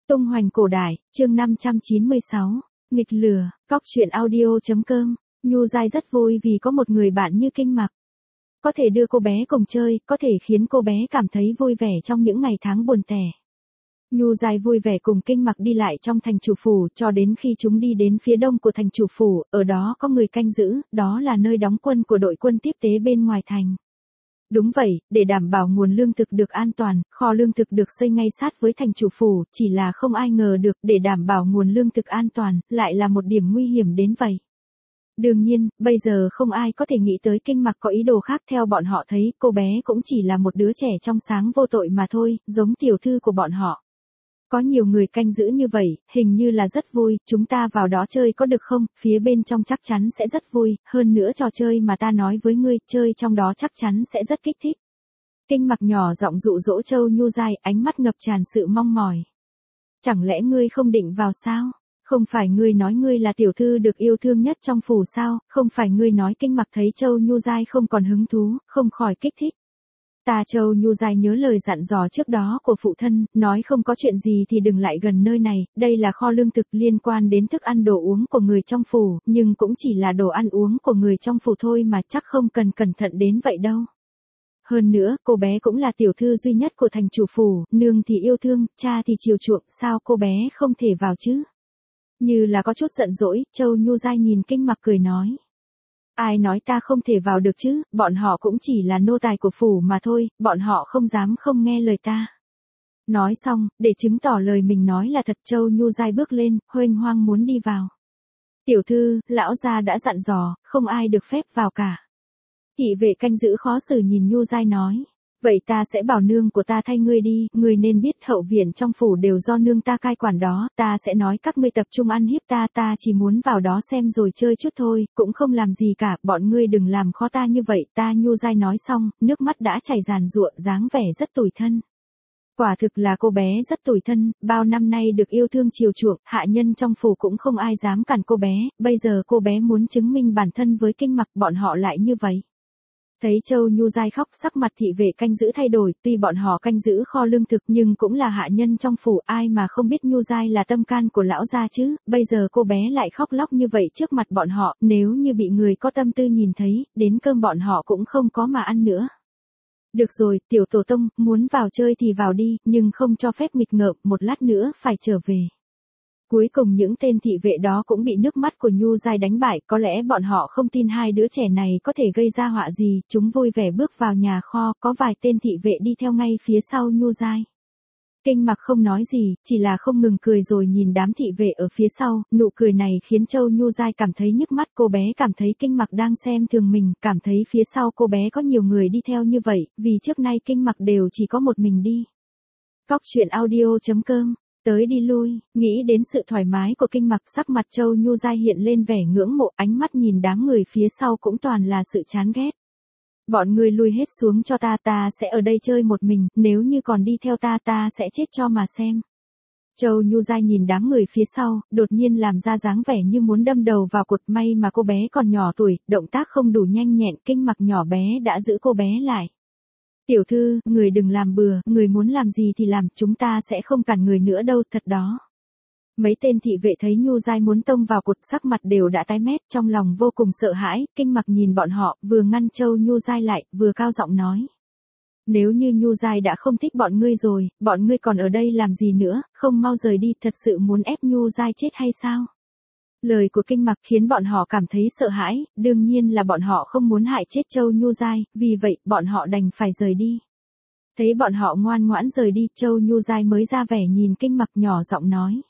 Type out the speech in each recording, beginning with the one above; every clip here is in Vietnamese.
Tung hoành cổ đại, chương 596, nghịch lửa, cóc truyện audio.com, Nhu Giai rất vui vì có một người bạn như Kinh Mặc. Có thể đưa cô bé cùng chơi, có thể khiến cô bé cảm thấy vui vẻ trong những ngày tháng buồn tẻ. Nhu Giai vui vẻ cùng Kinh Mặc đi lại trong thành chủ phủ cho đến khi chúng đi đến phía đông của thành chủ phủ, ở đó có người canh giữ, đó là nơi đóng quân của đội quân tiếp tế bên ngoài thành. Đúng vậy, để đảm bảo nguồn lương thực được an toàn, kho lương thực được xây ngay sát với thành chủ phủ, chỉ là không ai ngờ được để đảm bảo nguồn lương thực an toàn, lại là một điểm nguy hiểm đến vậy. Đương nhiên, bây giờ không ai có thể nghĩ tới Kinh Mặc có ý đồ khác. Theo bọn họ thấy, cô bé cũng chỉ là một đứa trẻ trong sáng vô tội mà thôi, giống tiểu thư của bọn họ. Có nhiều người canh giữ như vậy, hình như là rất vui, chúng ta vào đó chơi có được không, phía bên trong chắc chắn sẽ rất vui, hơn nữa trò chơi mà ta nói với ngươi, chơi trong đó chắc chắn sẽ rất kích thích. Kinh Mặc nhỏ giọng dụ dỗ Châu Nhu Giai, ánh mắt ngập tràn sự mong mỏi. Chẳng lẽ ngươi không định vào sao? Không phải ngươi nói ngươi là tiểu thư được yêu thương nhất trong phủ sao, không phải ngươi nói. Kinh Mặc thấy Châu Nhu Giai không còn hứng thú, không khỏi kích thích. Châu Nhu Giai nhớ lời dặn dò trước đó của phụ thân, nói không có chuyện gì thì đừng lại gần nơi này, đây là kho lương thực liên quan đến thức ăn đồ uống của người trong phủ, nhưng cũng chỉ là đồ ăn uống của người trong phủ thôi mà chắc không cần cẩn thận đến vậy đâu. Hơn nữa, cô bé cũng là tiểu thư duy nhất của thành chủ phủ, nương thì yêu thương, cha thì chiều chuộng, sao cô bé không thể vào chứ? Như là có chút giận dỗi, Châu Nhu Giai nhìn Kinh Mặc cười nói. Ai nói ta không thể vào được chứ, bọn họ cũng chỉ là nô tài của phủ mà thôi, bọn họ không dám không nghe lời ta. Nói xong, để chứng tỏ lời mình nói là thật, Châu Nhu Giai bước lên, huênh hoang muốn đi vào. Tiểu thư, lão gia đã dặn dò, không ai được phép vào cả. Thị vệ canh giữ khó xử nhìn Nhu Giai nói. Vậy ta sẽ bảo nương của ta thay ngươi đi, ngươi nên biết hậu viện trong phủ đều do nương ta cai quản đó, ta sẽ nói các ngươi tập trung ăn hiếp ta chỉ muốn vào đó xem rồi chơi chút thôi, cũng không làm gì cả, bọn ngươi đừng làm khó ta như vậy. Nhu Giai nói xong, nước mắt đã chảy ràn rụa, dáng vẻ rất tủi thân. Quả thực là cô bé rất tủi thân, bao năm nay được yêu thương chiều chuộng, hạ nhân trong phủ cũng không ai dám cản cô bé, bây giờ cô bé muốn chứng minh bản thân với Kinh Mặc, bọn họ lại như vậy. Thấy Châu Nhu Giai khóc, sắc mặt thị vệ canh giữ thay đổi, tuy bọn họ canh giữ kho lương thực nhưng cũng là hạ nhân trong phủ, ai mà không biết Nhu Giai là tâm can của lão gia chứ, bây giờ cô bé lại khóc lóc như vậy trước mặt bọn họ, nếu như bị người có tâm tư nhìn thấy, đến cơm bọn họ cũng không có mà ăn nữa. Được rồi, tiểu tổ tông, muốn vào chơi thì vào đi, nhưng không cho phép nghịch ngợm, một lát nữa phải trở về. Cuối cùng những tên thị vệ đó cũng bị nước mắt của Nhu Giai đánh bại, có lẽ bọn họ không tin hai đứa trẻ này có thể gây ra họa gì, chúng vui vẻ bước vào nhà kho, có vài tên thị vệ đi theo ngay phía sau Nhu Giai. Kinh Mặc không nói gì, chỉ là không ngừng cười rồi nhìn đám thị vệ ở phía sau, nụ cười này khiến Châu Nhu Giai cảm thấy nhức mắt, cô bé cảm thấy Kinh Mặc đang xem thường mình, cảm thấy phía sau cô bé có nhiều người đi theo như vậy, vì trước nay Kinh Mặc đều chỉ có một mình đi. Cóc truyện audio.com, tới đi lui, nghĩ đến sự thoải mái của Kinh Mặc, sắc mặt Châu Nhu Giai hiện lên vẻ ngưỡng mộ, ánh mắt nhìn đám người phía sau cũng toàn là sự chán ghét. Bọn người lui hết xuống cho ta sẽ ở đây chơi một mình, nếu như còn đi theo ta sẽ chết cho mà xem. Châu Nhu Giai nhìn đám người phía sau, đột nhiên làm ra dáng vẻ như muốn đâm đầu vào cột, may mà cô bé còn nhỏ tuổi, động tác không đủ nhanh nhẹn, Kinh Mặc nhỏ bé đã giữ cô bé lại. Tiểu thư, người đừng làm bừa, người muốn làm gì thì làm, chúng ta sẽ không cản người nữa đâu, thật đó. Mấy tên thị vệ thấy Nhu Giai muốn tông vào cột, sắc mặt đều đã tái mét, trong lòng vô cùng sợ hãi. Kinh Mặc nhìn bọn họ, vừa ngăn Châu Nhu Giai lại, vừa cao giọng nói. Nếu như Nhu Giai đã không thích bọn ngươi rồi, bọn ngươi còn ở đây làm gì nữa, không mau rời đi, thật sự muốn ép Nhu Giai chết hay sao? Lời của Kinh Mặc khiến bọn họ cảm thấy sợ hãi, đương nhiên là bọn họ không muốn hại chết Châu Nhu Giai, vì vậy, bọn họ đành phải rời đi. Thấy bọn họ ngoan ngoãn rời đi, Châu Nhu Giai mới ra vẻ nhìn Kinh Mặc nhỏ giọng nói.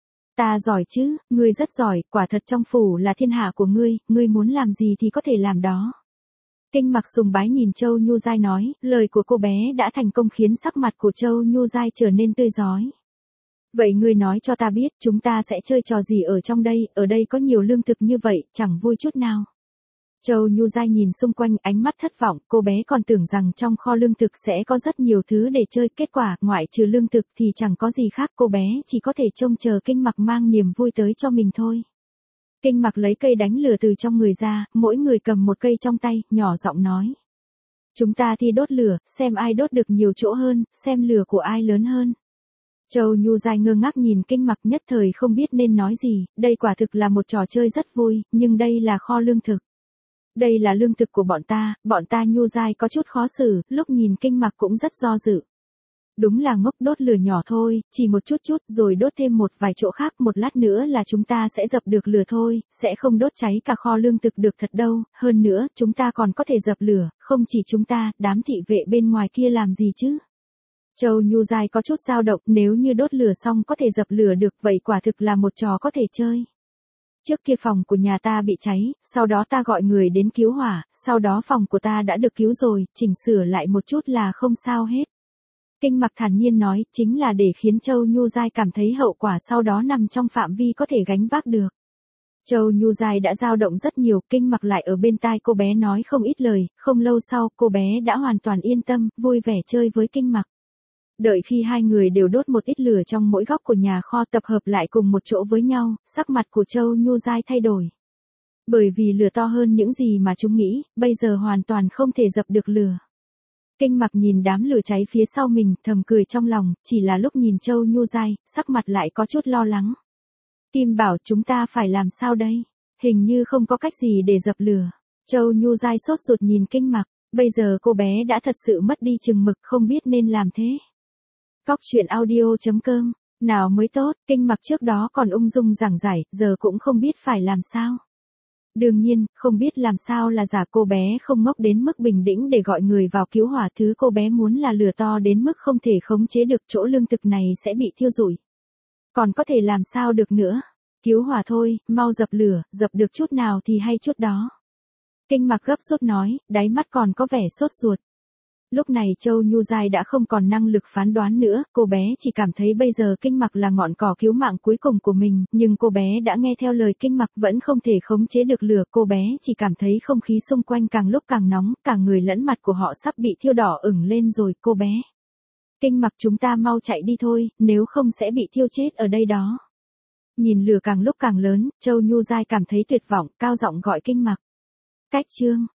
Ta giỏi chứ, ngươi rất giỏi, quả thật trong phủ là thiên hạ của ngươi muốn làm gì thì có thể làm đó. Kinh Mặc sùng bái nhìn Châu Nhu Giai nói, lời của cô bé đã thành công khiến sắc mặt của Châu Nhu Giai trở nên tươi rói. Vậy ngươi nói cho ta biết, chúng ta sẽ chơi trò gì ở trong đây, ở đây có nhiều lương thực như vậy, chẳng vui chút nào. Châu Nhu Giai nhìn xung quanh, ánh mắt thất vọng, cô bé còn tưởng rằng trong kho lương thực sẽ có rất nhiều thứ để chơi, kết quả, ngoại trừ lương thực thì chẳng có gì khác, cô bé chỉ có thể trông chờ Kinh Mặc mang niềm vui tới cho mình thôi. Kinh Mặc lấy cây đánh lửa từ trong người ra, mỗi người cầm một cây trong tay, nhỏ giọng nói. Chúng ta thi đốt lửa, xem ai đốt được nhiều chỗ hơn, xem lửa của ai lớn hơn. Châu Nhu Giai ngơ ngác nhìn Kinh Mặc nhất thời không biết nên nói gì, đây quả thực là một trò chơi rất vui, nhưng đây là kho lương thực. Đây là lương thực của bọn ta Nhu Giai có chút khó xử, lúc nhìn Kinh Mặc cũng rất do dự. Đúng là ngốc, đốt lửa nhỏ thôi, chỉ một chút rồi đốt thêm một vài chỗ khác, một lát nữa là chúng ta sẽ dập được lửa thôi, sẽ không đốt cháy cả kho lương thực được thật đâu, hơn nữa, chúng ta còn có thể dập lửa, không chỉ chúng ta, đám thị vệ bên ngoài kia làm gì chứ? Châu Nhu Giai có chút dao động, nếu như đốt lửa xong có thể dập lửa được, vậy quả thực là một trò có thể chơi. Trước kia phòng của nhà ta bị cháy, sau đó ta gọi người đến cứu hỏa, sau đó phòng của ta đã được cứu rồi, chỉnh sửa lại một chút là không sao hết. Kinh Mặc thản nhiên nói, chính là để khiến Châu Nhu Giai cảm thấy hậu quả sau đó nằm trong phạm vi có thể gánh vác được. Châu Nhu Giai đã dao động rất nhiều, Kinh Mặc lại ở bên tai cô bé nói không ít lời, không lâu sau cô bé đã hoàn toàn yên tâm, vui vẻ chơi với Kinh Mặc. Đợi khi hai người đều đốt một ít lửa trong mỗi góc của nhà kho tập hợp lại cùng một chỗ với nhau, sắc mặt của Châu Nhu Giai thay đổi. Bởi vì lửa to hơn những gì mà chúng nghĩ, bây giờ hoàn toàn không thể dập được lửa. Kinh Mặc nhìn đám lửa cháy phía sau mình, thầm cười trong lòng, chỉ là lúc nhìn Châu Nhu Giai, sắc mặt lại có chút lo lắng. Kim bảo chúng ta phải làm sao đây? Hình như không có cách gì để dập lửa. Châu Nhu Giai sốt ruột nhìn Kinh Mặc, bây giờ cô bé đã thật sự mất đi chừng mực, không biết nên làm thế. Cóc truyện audio.com, nào mới tốt, Kinh Mặc trước đó còn ung dung giảng giải, giờ cũng không biết phải làm sao. Đương nhiên, không biết làm sao là giả, cô bé không ngốc đến mức bình tĩnh để gọi người vào cứu hỏa, thứ cô bé muốn là lửa to đến mức không thể khống chế được, chỗ lương thực này sẽ bị thiêu rụi. Còn có thể làm sao được nữa? Cứu hỏa thôi, mau dập lửa, dập được chút nào thì hay chút đó. Kinh Mặc gấp rút nói, đáy mắt còn có vẻ sốt ruột. Lúc này Châu Nhu Giai đã không còn năng lực phán đoán nữa, cô bé chỉ cảm thấy bây giờ Kinh Mặc là ngọn cỏ cứu mạng cuối cùng của mình, nhưng cô bé đã nghe theo lời Kinh Mặc vẫn không thể khống chế được lửa, cô bé chỉ cảm thấy không khí xung quanh càng lúc càng nóng, cả người lẫn mặt của họ sắp bị thiêu đỏ ửng lên rồi, cô bé. Kinh Mặc chúng ta mau chạy đi thôi, nếu không sẽ bị thiêu chết ở đây đó. Nhìn lửa càng lúc càng lớn, Châu Nhu Giai cảm thấy tuyệt vọng, cao giọng gọi Kinh Mặc. Cách chương